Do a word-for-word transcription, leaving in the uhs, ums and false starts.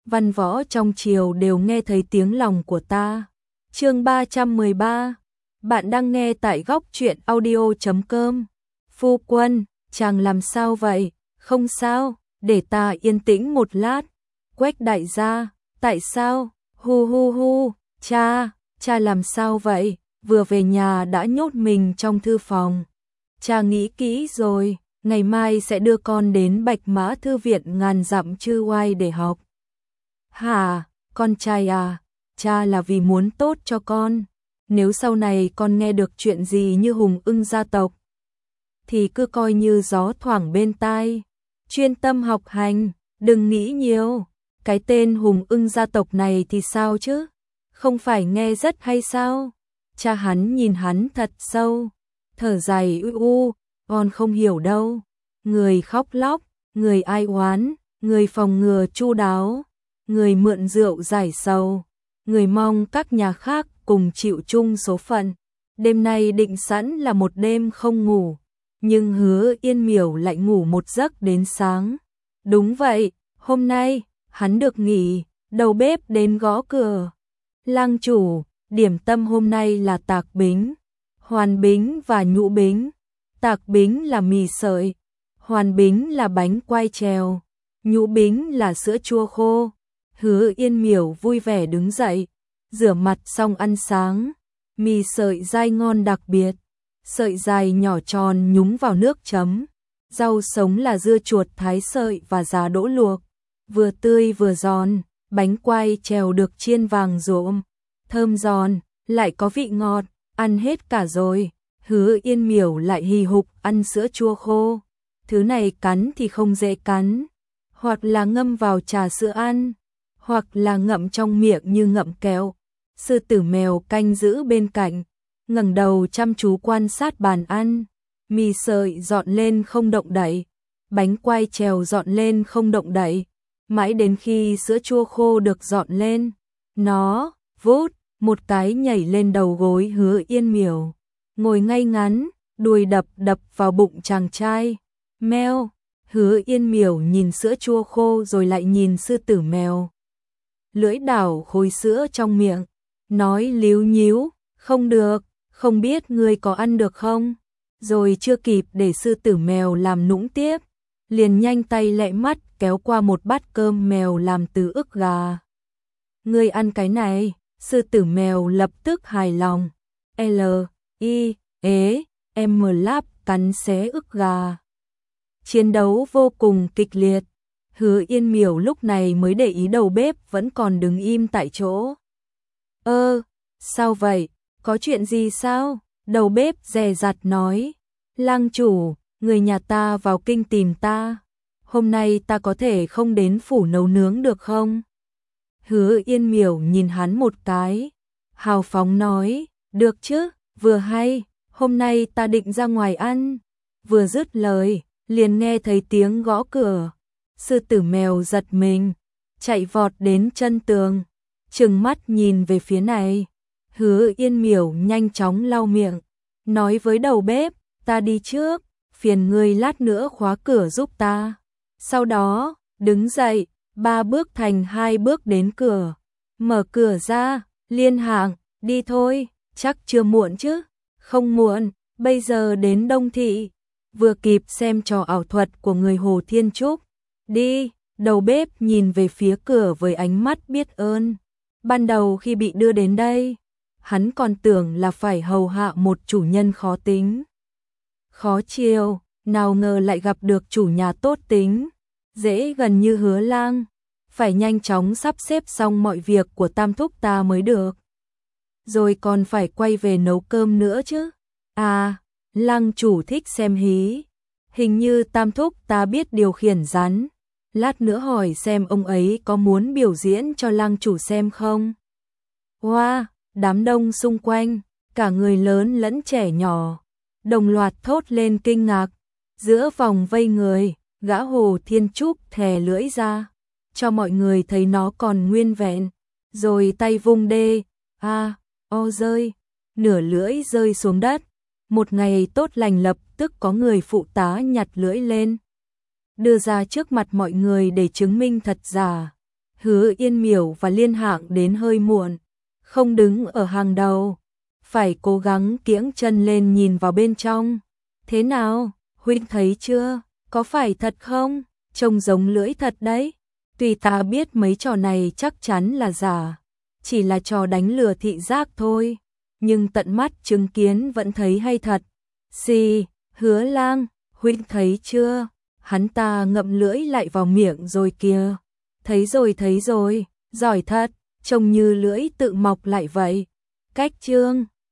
văn võ trong triều đều nghe thấy tiếng lòng của ta. Chương ba trăm mười ba. Bạn đang nghe tại góc truyện audio chấm com. Phu quân, chàng làm sao vậy? Không sao, để ta yên tĩnh một lát. Quách đại gia, tại sao? Hu hu hu, cha, cha làm sao vậy? Vừa về nhà đã nhốt mình trong thư phòng. Cha nghĩ kỹ rồi, ngày mai sẽ đưa con đến Bạch Mã Thư viện ngàn dặm chư oai để học. Hả, con trai à, cha là vì muốn tốt cho con. Nếu sau này con nghe được chuyện gì như Hùng Ưng gia tộc, thì cứ coi như gió thoảng bên tai. Chuyên tâm học hành, đừng nghĩ nhiều. Cái tên Hùng Ưng gia tộc này thì sao chứ? Không phải nghe rất hay sao? Cha hắn nhìn hắn thật sâu, thở dài u u, con không hiểu đâu. Người khóc lóc, người ai oán, người phòng ngừa chu đáo, người mượn rượu giải sầu, người mong các nhà khác cùng chịu chung số phận. Đêm nay định sẵn là một đêm không ngủ, nhưng Hứa Yên Miểu lại ngủ một giấc đến sáng. Đúng vậy, hôm nay hắn được nghỉ. Đầu bếp đến gõ cửa. Lang chủ, điểm tâm hôm nay là tạc bính, hoàn bính và nhũ bính. Tạc bính là mì sợi, hoàn bính là bánh quai trèo, nhũ bính là sữa chua khô. Hứa Yên Miểu vui vẻ đứng dậy, rửa mặt xong ăn sáng. Mì sợi dai ngon đặc biệt, sợi dài nhỏ tròn nhúng vào nước chấm. Rau sống là dưa chuột thái sợi và giá đỗ luộc, vừa tươi vừa giòn. Bánh quai trèo được chiên vàng rộm, thơm giòn, lại có vị ngọt. Ăn hết cả rồi, Hứa Yên Miểu lại hì hục ăn sữa chua khô. Thứ này cắn thì không dễ cắn, hoặc là ngâm vào trà sữa ăn, hoặc là ngậm trong miệng như ngậm kẹo. Sư tử mèo canh giữ bên cạnh, ngẩng đầu chăm chú quan sát bàn ăn. Mì sợi dọn lên không động đậy, bánh quai trèo dọn lên không động đậy. Mãi đến khi sữa chua khô được dọn lên, nó, vút, một cái nhảy lên đầu gối Hứa Yên Miểu. Ngồi ngay ngắn, đùi đập đập vào bụng chàng trai. Meo, Hứa Yên Miểu nhìn sữa chua khô rồi lại nhìn sư tử mèo. Lưỡi đảo khối sữa trong miệng, nói líu nhíu, không được, không biết ngươi có ăn được không? Rồi chưa kịp để sư tử mèo làm nũng tiếp, liền nhanh tay lẹ mắt kéo qua một bát cơm mèo làm từ ức gà. Ngươi ăn cái này, sư tử mèo lập tức hài lòng. L, I, ế, M láp cắn xé ức gà. Chiến đấu vô cùng kịch liệt. Hứa Yên Miểu lúc này mới để ý đầu bếp vẫn còn đứng im tại chỗ. Ơ, sao vậy? Có chuyện gì sao? Đầu bếp dè dặt nói. Lang chủ, người nhà ta vào kinh tìm ta. Hôm nay ta có thể không đến phủ nấu nướng được không? Hứa Yên Miểu nhìn hắn một cái, hào phóng nói, được chứ, vừa hay, hôm nay ta định ra ngoài ăn. Vừa dứt lời, liền nghe thấy tiếng gõ cửa. Sư tử mèo giật mình, chạy vọt đến chân tường, trừng mắt nhìn về phía này. Hứa Yên Miểu nhanh chóng lau miệng, nói với đầu bếp, ta đi trước, phiền ngươi lát nữa khóa cửa giúp ta. Sau đó, đứng dậy, ba bước thành hai bước đến cửa, mở cửa ra. Liên Hạng, đi thôi, chắc chưa muộn chứ? Không muộn, bây giờ đến Đông Thị, vừa kịp xem trò ảo thuật của người Hồ Thiên Trúc. Đi, đầu bếp nhìn về phía cửa với ánh mắt biết ơn. Ban đầu khi bị đưa đến đây, hắn còn tưởng là phải hầu hạ một chủ nhân khó tính, khó chiều, nào ngờ lại gặp được chủ nhà tốt tính, dễ gần như Hứa Lang. Phải nhanh chóng sắp xếp xong mọi việc của tam thúc ta mới được. Rồi còn phải quay về nấu cơm nữa chứ. À, Lang chủ thích xem hí. Hình như tam thúc ta biết điều khiển rắn. Lát nữa hỏi xem ông ấy có muốn biểu diễn cho Lang chủ xem không. Wow, đám đông xung quanh, cả người lớn lẫn trẻ nhỏ, đồng loạt thốt lên kinh ngạc. Giữa vòng vây người, gã Hồ Thiên Trúc thè lưỡi ra, cho mọi người thấy nó còn nguyên vẹn, rồi tay vung đê, a, o rơi, nửa lưỡi rơi xuống đất. Một ngày tốt lành lập tức có người phụ tá nhặt lưỡi lên, đưa ra trước mặt mọi người để chứng minh thật giả. Hứa Yên Miểu và Liên Hạng đến hơi muộn, không đứng ở hàng đầu, phải cố gắng kiễng chân lên nhìn vào bên trong. Thế nào, huynh thấy chưa, có phải thật không? Trông giống lưỡi thật đấy. Tuy ta biết mấy trò này chắc chắn là giả, chỉ là trò đánh lừa thị giác thôi, nhưng tận mắt chứng kiến vẫn thấy hay thật. Xì, Hứa Lang, huynh thấy chưa? Hắn ta ngậm lưỡi lại vào miệng rồi kìa. Thấy rồi thấy rồi, giỏi thật, trông như lưỡi tự mọc lại vậy. Cách chương